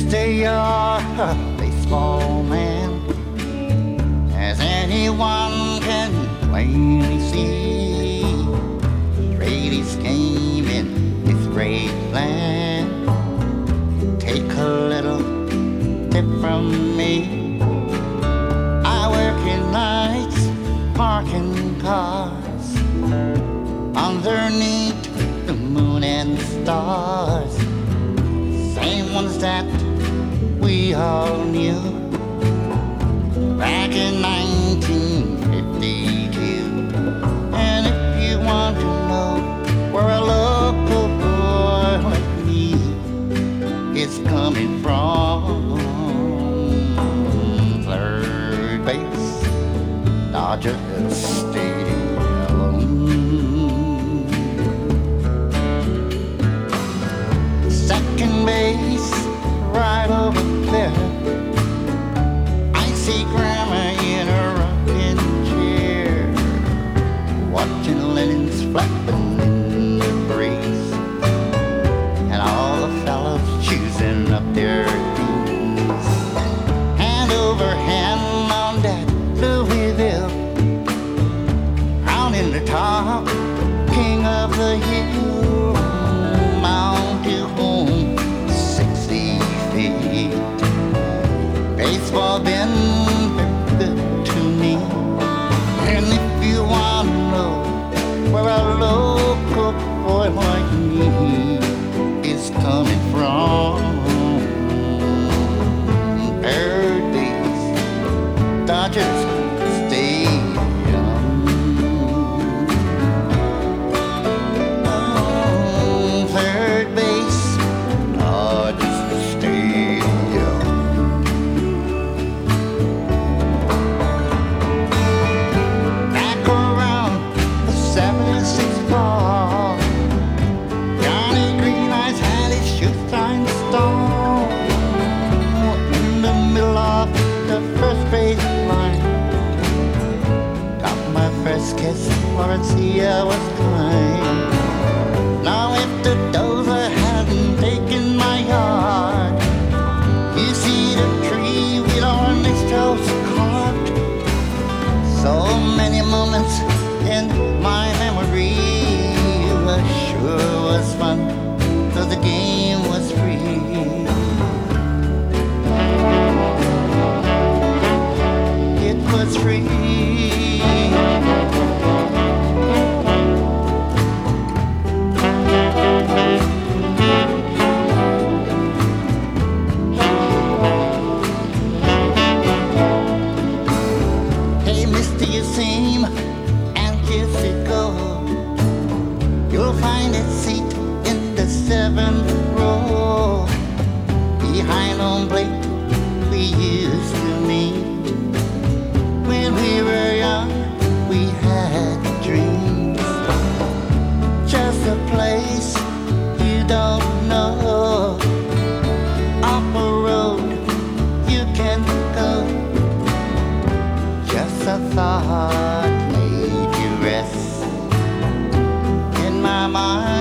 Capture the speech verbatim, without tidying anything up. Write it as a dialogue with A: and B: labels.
A: They are a baseball man, as anyone can plainly see. Straighties came in this great land. Take a little tip from me. I work in nights, parking cars underneath the moon and stars. Same ones that we all knew back in nineteen fifty-two. And if you want to know where a local boy like me is coming from, third base, Dodger Stadium. Second base, right over there, I see Grandma in a rocking chair, watching linens flapping in the breeze, and all the fellas choosing up their teams. Hand over hand on that Louisville, round in the top, king of the hill, Mount to home, sixty feet. Baseball been very good to me. And if you want to know where a local boy like me is coming from, third base, Dodgers Stadium. Oh, third base, Dodgers Stadium. Back around the seventy-six ball, Johnny Green Eyes had his shoes trying to stall in the middle of the first base line. Got my first kiss, Florencia was kind. Now if the dozer hadn't taken my yard, you see the tree with our next house carved. So many moments in my memory, was sure was fun, so the game was free. It was free. Hey, mister, you seem anxious to go. You'll find a seat in the seventh row, behind home plate we used to meet. When we were young, we had dreams. Just a place you don't know, up a road you can go. Just a thought made you rest in my mind.